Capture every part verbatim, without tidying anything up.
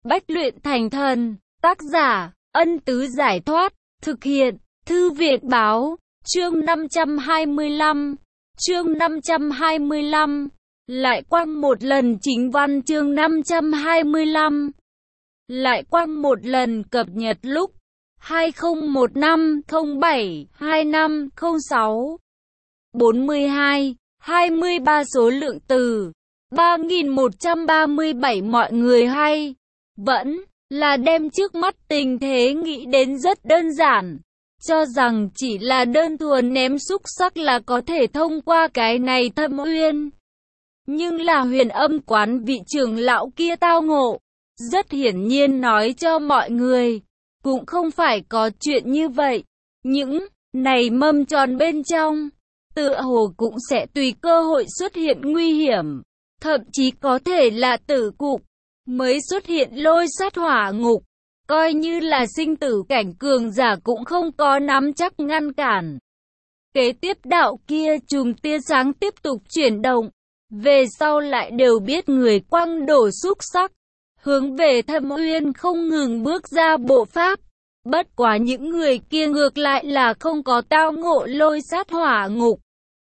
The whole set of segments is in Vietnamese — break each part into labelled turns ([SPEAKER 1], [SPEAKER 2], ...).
[SPEAKER 1] Bách luyện thành thần. Tác giả, Ân Tứ Giải Thoát. Thực hiện, Thư viện Báo. Chương năm trăm hai mươi lăm. Chương năm trăm hai mươi lăm. Lại quăng một lần chính văn chương năm trăm hai mươi lăm. Lại quăng một lần cập nhật lúc hai không một năm không bảy hai năm không sáu. bốn mươi hai, hai mươi ba số lượng từ ba nghìn một trăm ba mươi bảy. Mọi người hay vẫn là đem trước mắt tình thế nghĩ đến rất đơn giản, cho rằng chỉ là đơn thuần ném xúc xắc là có thể thông qua cái này thâm uyên. Nhưng là Huyền Âm quán vị trưởng lão kia tao ngộ, rất hiển nhiên nói cho mọi người, cũng không phải có chuyện như vậy. Những này mâm tròn bên trong, tựa hồ cũng sẽ tùy cơ hội xuất hiện nguy hiểm, thậm chí có thể là tử cục, mới xuất hiện lôi sát hỏa ngục. Coi như là sinh tử cảnh cường giả cũng không có nắm chắc ngăn cản. Kế tiếp đạo kia chùm tia sáng tiếp tục chuyển động, về sau lại đều biết người quăng đổ xúc sắc, hướng về thâm uyên không ngừng bước ra bộ pháp. Bất quá những người kia ngược lại là không có tao ngộ lôi sát hỏa ngục.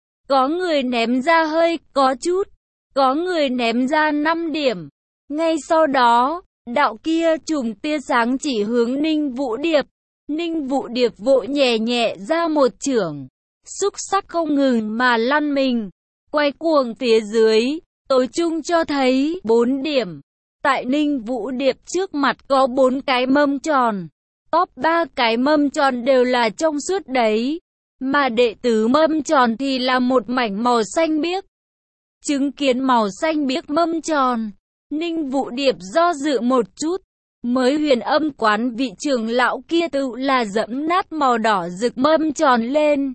[SPEAKER 1] Có người ném ra hơi có chút, có người ném ra năm điểm. Ngay sau đó, đạo kia chùm tia sáng chỉ hướng Ninh Vũ Điệp. Ninh Vũ Điệp vội nhẹ nhẹ ra một chưởng, xúc sắc không ngừng mà lăn mình, quay cuồng phía dưới, tối chung cho thấy bốn điểm. Tại Ninh Vũ Điệp trước mặt có bốn cái mâm tròn, top ba cái mâm tròn đều là trong suốt đấy, mà đệ tứ mâm tròn thì là một mảnh màu xanh biếc. Chứng kiến màu xanh biếc mâm tròn, Ninh Vũ Điệp do dự một chút, mới Huyền Âm quán vị trưởng lão kia tự là dẫm nát màu đỏ rực mâm tròn lên,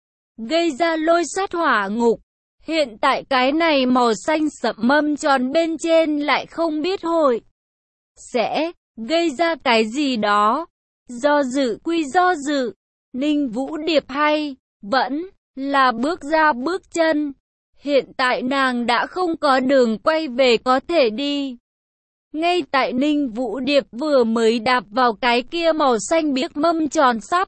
[SPEAKER 1] gây ra lôi sát hỏa ngục. Hiện tại cái này màu xanh sậm mâm tròn bên trên lại không biết hội sẽ gây ra cái gì đó. Do dự quy do dự, Ninh Vũ Điệp hay vẫn là bước ra bước chân. Hiện tại nàng đã không có đường quay về có thể đi. Ngay tại Ninh Vũ Điệp vừa mới đạp vào cái kia màu xanh biếc mâm tròn sắp,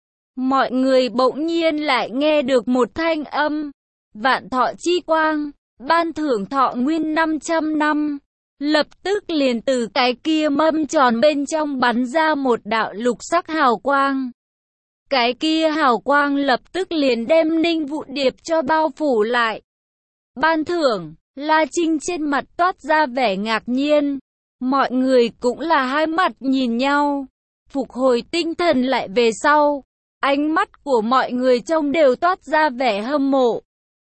[SPEAKER 1] mọi người bỗng nhiên lại nghe được một thanh âm. Vạn thọ chi quang, ban thưởng thọ nguyên năm trăm năm. Lập tức liền từ cái kia mâm tròn bên trong bắn ra một đạo lục sắc hào quang. Cái kia hào quang lập tức liền đem Ninh Vũ Điệp cho bao phủ lại. Ban thưởng, La Trinh trên mặt toát ra vẻ ngạc nhiên. Mọi người cũng là hai mặt nhìn nhau. Phục hồi tinh thần lại về sau, ánh mắt của mọi người trông đều toát ra vẻ hâm mộ.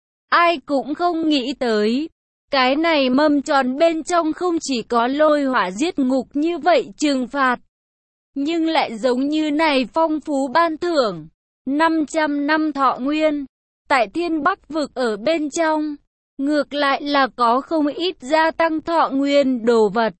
[SPEAKER 1] Ai cũng không nghĩ tới, cái này mâm tròn bên trong không chỉ có lôi hỏa giết ngục như vậy trừng phạt, nhưng lại giống như này phong phú ban thưởng năm trăm năm thọ nguyên. Tại Thiên Bắc vực ở bên trong, ngược lại là có không ít gia tăng thọ nguyên đồ vật,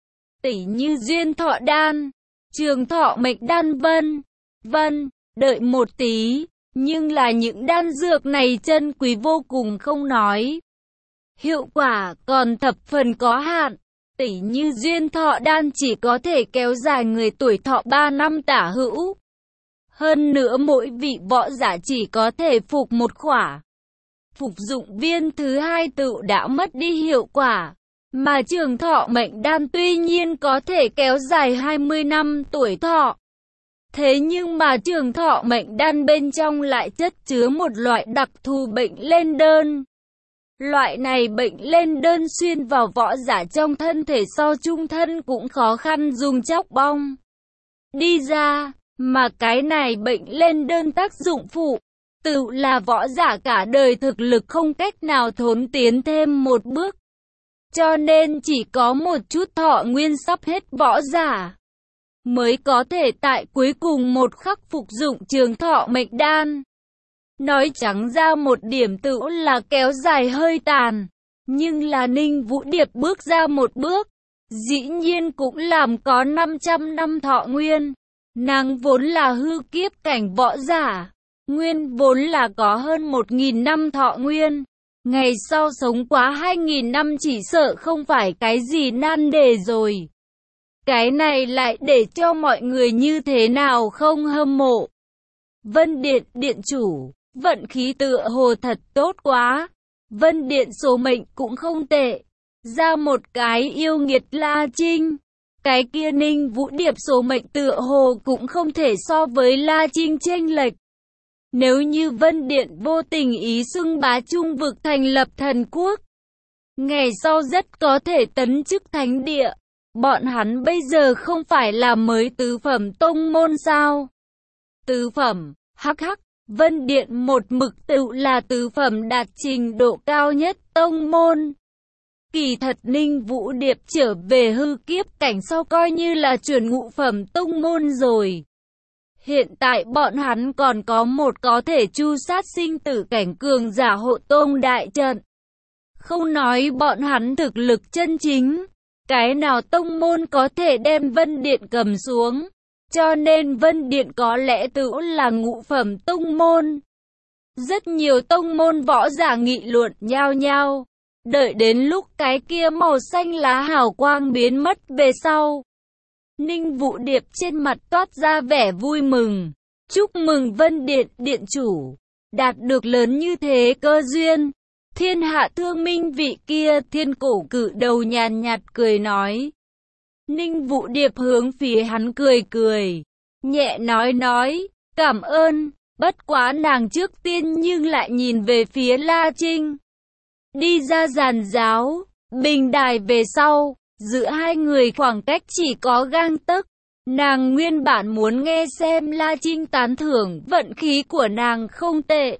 [SPEAKER 1] tỉ như duyên thọ đan, trường thọ mệnh đan vân vân. Đợi một tí, nhưng là những đan dược này chân quý vô cùng không nói, hiệu quả còn thập phần có hạn. Tỉ như duyên thọ đan chỉ có thể kéo dài người tuổi thọ ba năm tả hữu. Hơn nữa mỗi vị võ giả chỉ có thể phục một khỏa. Phục dụng viên thứ hai tự đã mất đi hiệu quả. Mà trường thọ mệnh đan tuy nhiên có thể kéo dài hai mươi năm tuổi thọ. Thế nhưng mà trường thọ mệnh đan bên trong lại chất chứa một loại đặc thù bệnh lên đơn. Loại này bệnh lên đơn xuyên vào võ giả trong thân thể so chung thân cũng khó khăn dùng chóc bong đi ra. Mà cái này bệnh lên đơn tác dụng phụ, tự là võ giả cả đời thực lực không cách nào thốn tiến thêm một bước. Cho nên chỉ có một chút thọ nguyên sắp hết võ giả mới có thể tại cuối cùng một khắc phục dụng trường thọ mệnh đan. Nói trắng ra một điểm tự là kéo dài hơi tàn. Nhưng là Ninh Vũ Điệp bước ra một bước, dĩ nhiên cũng làm có năm trăm năm thọ nguyên. Nàng vốn là hư kiếp cảnh võ giả, nguyên vốn là có hơn một nghìn năm thọ nguyên. Ngày sau sống quá hai nghìn năm chỉ sợ không phải cái gì nan đề rồi. Cái này lại để cho mọi người như thế nào không hâm mộ. Vân Điện điện chủ, vận khí tựa hồ thật tốt quá. Vân Điện số mệnh cũng không tệ. Ra một cái yêu nghiệt La Trinh. Cái kia Ninh Vũ Điệp số mệnh tựa hồ cũng không thể so với La Trinh chênh lệch. Nếu như Vân Điện vô tình ý xưng bá trung vực thành lập thần quốc, ngày sau rất có thể tấn chức thánh địa. Bọn hắn bây giờ không phải là mới tứ phẩm tông môn sao? Tứ phẩm, hắc hắc, Vân Điện một mực tự là tứ phẩm đạt trình độ cao nhất tông môn. Kỳ thật Ninh Vũ Điệp trở về hư kiếp cảnh sau coi như là chuẩn ngũ phẩm tông môn rồi. Hiện tại bọn hắn còn có một có thể chu sát sinh tử cảnh cường giả hộ tông đại trận. Không nói bọn hắn thực lực chân chính, cái nào tông môn có thể đem Vân Điện cầm xuống. Cho nên Vân Điện có lẽ tự là ngũ phẩm tông môn. Rất nhiều tông môn võ giả nghị luận nhao nhao. Đợi đến lúc cái kia màu xanh lá hào quang biến mất về sau, Ninh Vũ Điệp trên mặt toát ra vẻ vui mừng. Chúc mừng Vân Điện điện chủ, đạt được lớn như thế cơ duyên. Thiên Hạ Thương Minh vị kia thiên cổ cự đầu nhàn nhạt cười nói. Ninh Vũ Điệp hướng phía hắn cười cười, nhẹ nói nói, cảm ơn, bất quá nàng trước tiên nhưng lại nhìn về phía La Trinh. Đi ra giàn giáo, bình đài về sau, giữa hai người khoảng cách chỉ có gang tấc. Nàng nguyên bản muốn nghe xem La Trinh tán thưởng vận khí của nàng không tệ.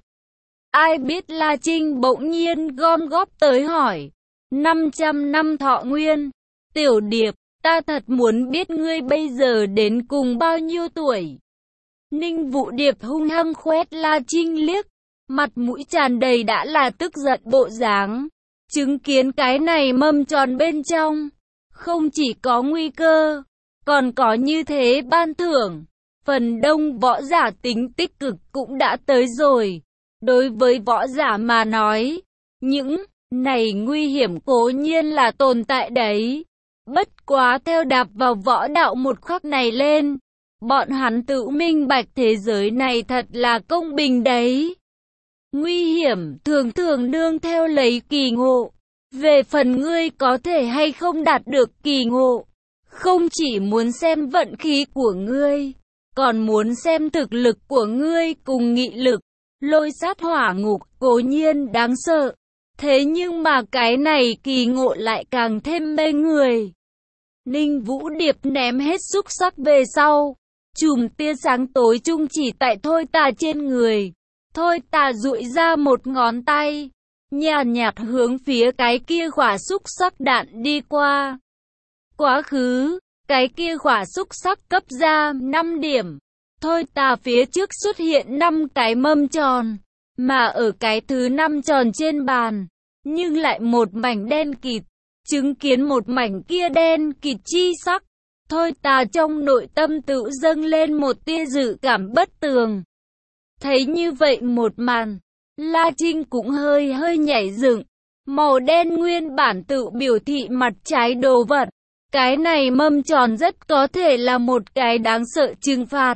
[SPEAKER 1] Ai biết La Trinh bỗng nhiên gom góp tới hỏi. năm trăm năm thọ nguyên. Tiểu Điệp, ta thật muốn biết ngươi bây giờ đến cùng bao nhiêu tuổi. Ninh Vũ Điệp hung hăng khoét La Trinh liếc. Mặt mũi tràn đầy đã là tức giận bộ dáng. Chứng kiến cái này mâm tròn bên trong. Không chỉ có nguy cơ, còn có như thế ban thưởng. Phần đông võ giả tính tích cực cũng đã tới rồi. Đối với võ giả mà nói, những này nguy hiểm cố nhiên là tồn tại đấy. Bất quá theo đạp vào võ đạo một khắc này lên, bọn hắn tự minh bạch thế giới này thật là công bình đấy. Nguy hiểm thường thường nương theo lấy kỳ ngộ. Về phần ngươi có thể hay không đạt được kỳ ngộ, không chỉ muốn xem vận khí của ngươi, còn muốn xem thực lực của ngươi cùng nghị lực. Lôi sát hỏa ngục cố nhiên đáng sợ, thế nhưng mà cái này kỳ ngộ lại càng thêm mê người. Ninh Vũ Điệp ném hết xúc sắc về sau, chùm tia sáng tối chung chỉ tại Thôi Tà trên người. Thôi Tà duỗi ra một ngón tay, nhàn nhạt hướng phía cái kia quả xúc sắc đạn đi qua. Quá khứ, cái kia quả xúc sắc cấp ra năm điểm. Thôi Tà phía trước xuất hiện năm cái mâm tròn, mà ở cái thứ năm tròn trên bàn, nhưng lại một mảnh đen kịt. Chứng kiến một mảnh kia đen kịt chi sắc, Thôi Tà trong nội tâm tự dâng lên một tia dự cảm bất tường. Thấy như vậy một màn, La Trinh cũng hơi hơi nhảy dựng. Màu đen nguyên bản tự biểu thị mặt trái đồ vật. Cái này mâm tròn rất có thể là một cái đáng sợ trừng phạt.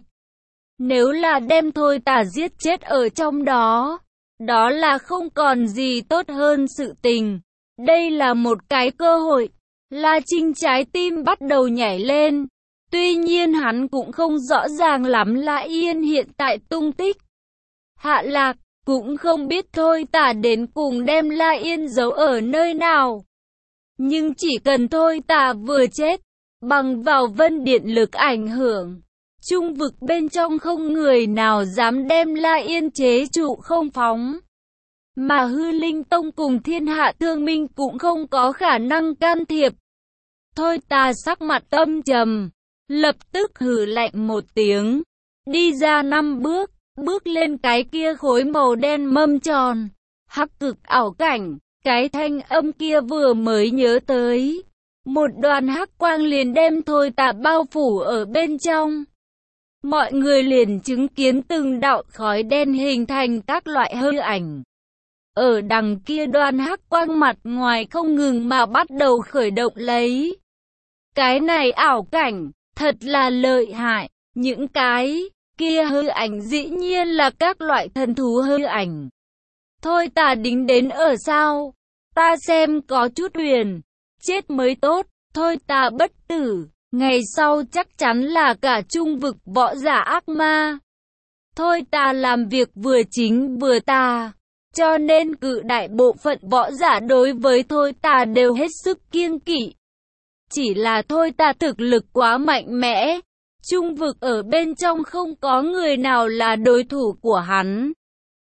[SPEAKER 1] Nếu là đem Thôi Tà giết chết ở trong đó, đó là không còn gì tốt hơn sự tình. Đây là một cái cơ hội. La Trinh trái tim bắt đầu nhảy lên. Tuy nhiên hắn cũng không rõ ràng lắm La Yên hiện tại tung tích. Hạ Lạc cũng không biết Thôi Tà đến cùng đem La Yên giấu ở nơi nào. Nhưng chỉ cần Thôi Tà vừa chết, bằng vào Vân Điện lực ảnh hưởng, trung vực bên trong không người nào dám đem La Yên chế trụ không phóng. Mà Hư Linh Tông cùng Thiên Hạ Thương Minh cũng không có khả năng can thiệp. Thôi Tà sắc mặt âm trầm, lập tức hừ lạnh một tiếng, đi ra năm bước, bước lên cái kia khối màu đen mâm tròn. Hắc cực ảo cảnh, cái thanh âm kia vừa mới nhớ tới, một đoàn hắc quang liền đem Thôi Tà bao phủ ở bên trong. Mọi người liền chứng kiến từng đạo khói đen hình thành các loại hư ảnh. Ở đằng kia đoàn hắc quang mặt ngoài không ngừng mà bắt đầu khởi động lấy. Cái này ảo cảnh, thật là lợi hại. Những cái kia hư ảnh dĩ nhiên là các loại thần thú hư ảnh. Thôi ta đính đến ở sao? Ta xem có chút huyền. Chết mới tốt, thôi ta bất tử. Ngày sau chắc chắn là cả trung vực võ giả ác ma. Thôi ta làm việc vừa chính vừa tà. Cho nên cự đại bộ phận võ giả đối với thôi ta đều hết sức kiêng kỵ. Chỉ là thôi ta thực lực quá mạnh mẽ. Trung vực ở bên trong không có người nào là đối thủ của hắn.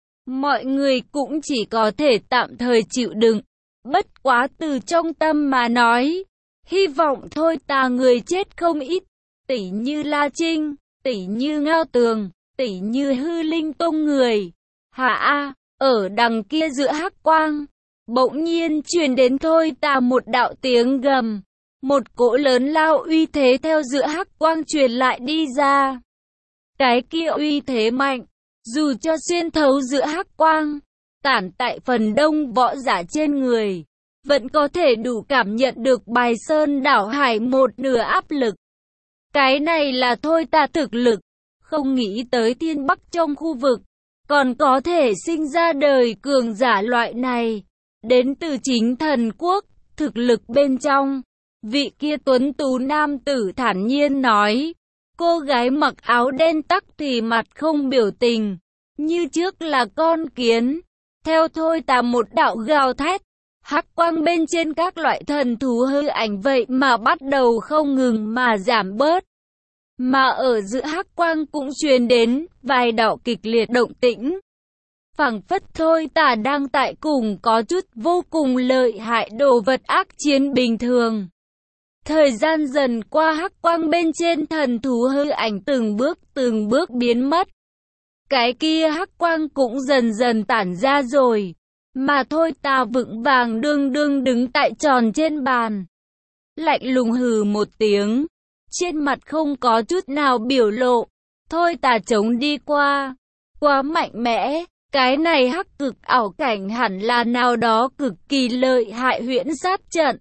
[SPEAKER 1] Mọi người cũng chỉ có thể tạm thời chịu đựng. Bất quá từ trong tâm mà nói. Hy vọng thôi ta người chết không ít. Tỷ như La Trinh, tỷ như Ngao Tường, tỷ như Hư Linh Tông người. Hả a, ở đằng kia giữa hắc quang. Bỗng nhiên truyền đến thôi ta một đạo tiếng gầm. Một cỗ lớn lao uy thế theo giữa hắc quang truyền lại đi ra. Cái kia uy thế mạnh, dù cho xuyên thấu giữa hắc quang, tản tại phần đông võ giả trên người, vẫn có thể đủ cảm nhận được bài sơn đảo hải một nửa áp lực. Cái này là thôi ta thực lực, không nghĩ tới thiên bắc trong khu vực, còn có thể sinh ra đời cường giả loại này, đến từ chính thần quốc, thực lực bên trong. Vị kia tuấn tú nam tử thản nhiên nói, cô gái mặc áo đen tắc thì mặt không biểu tình, như trước là con kiến. Theo thôi ta một đạo gào thét, hắc quang bên trên các loại thần thú hư ảnh vậy mà bắt đầu không ngừng mà giảm bớt. Mà ở giữa hắc quang cũng truyền đến vài đạo kịch liệt động tĩnh. Phảng phất thôi ta đang tại cùng có chút vô cùng lợi hại đồ vật ác chiến bình thường. Thời gian dần qua hắc quang bên trên thần thú hư ảnh từng bước từng bước biến mất. Cái kia hắc quang cũng dần dần tản ra rồi. Mà thôi ta vững vàng đương đương đứng tại tròn trên bàn. Lạnh lùng hừ một tiếng. Trên mặt không có chút nào biểu lộ. Thôi ta chống đi qua. Quá mạnh mẽ. Cái này hắc cực ảo cảnh hẳn là nào đó cực kỳ lợi hại huyễn sát trận.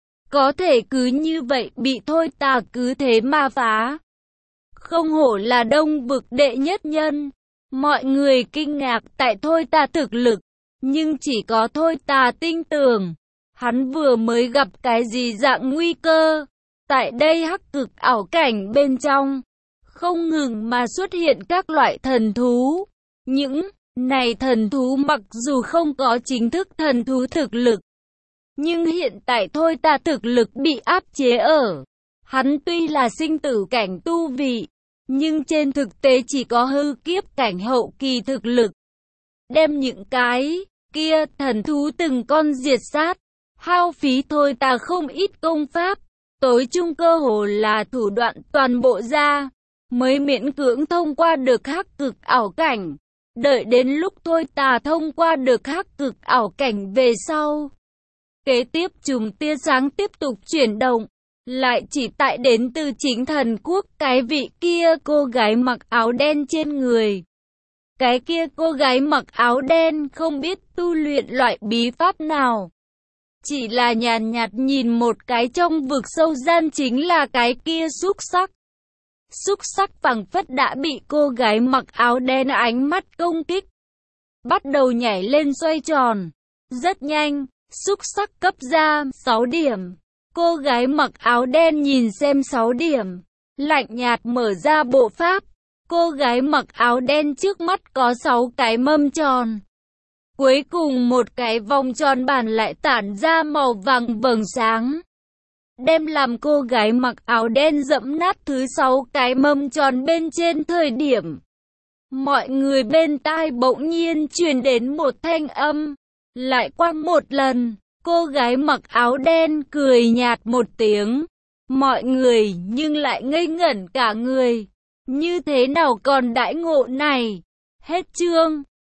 [SPEAKER 1] Có thể cứ như vậy bị thôi ta cứ thế mà phá. Không hổ là đông vực đệ nhất nhân. Mọi người kinh ngạc tại thôi ta thực lực. Nhưng chỉ có thôi ta tin tưởng. Hắn vừa mới gặp cái gì dạng nguy cơ. Tại đây hắc cực ảo cảnh bên trong. Không ngừng mà xuất hiện các loại thần thú. Những này thần thú mặc dù không có chính thức thần thú thực lực. Nhưng hiện tại thôi ta thực lực bị áp chế ở. Hắn tuy là sinh tử cảnh tu vị, nhưng trên thực tế chỉ có hư kiếp cảnh hậu kỳ thực lực. Đem những cái kia thần thú từng con diệt sát, hao phí thôi ta không ít công pháp, tối trung cơ hồ là thủ đoạn toàn bộ ra, mới miễn cưỡng thông qua được hắc cực ảo cảnh. Đợi đến lúc thôi ta thông qua được hắc cực ảo cảnh về sau. Kế tiếp chùm tia sáng tiếp tục chuyển động, lại chỉ tại đến từ chính thần quốc cái vị kia cô gái mặc áo đen trên người. Cái kia cô gái mặc áo đen không biết tu luyện loại bí pháp nào. Chỉ là nhàn nhạt nhìn một cái trong vực sâu gian chính là cái kia xúc sắc. Xúc sắc phảng phất đã bị cô gái mặc áo đen ánh mắt công kích. Bắt đầu nhảy lên xoay tròn. Rất nhanh, xúc sắc cấp ra sáu điểm. Cô gái mặc áo đen nhìn xem sáu điểm. Lạnh nhạt mở ra bộ pháp. Cô gái mặc áo đen trước mắt có sáu cái mâm tròn. Cuối cùng một cái vòng tròn bản lại tản ra màu vàng vầng sáng. Đem làm cô gái mặc áo đen dẫm nát thứ sáu cái mâm tròn bên trên thời điểm. Mọi người bên tai bỗng nhiên truyền đến một thanh âm. Lại qua một lần, cô gái mặc áo đen cười nhạt một tiếng. Mọi người nhưng lại ngây ngẩn cả người. Như thế nào còn đãi ngộ này? Hết chương.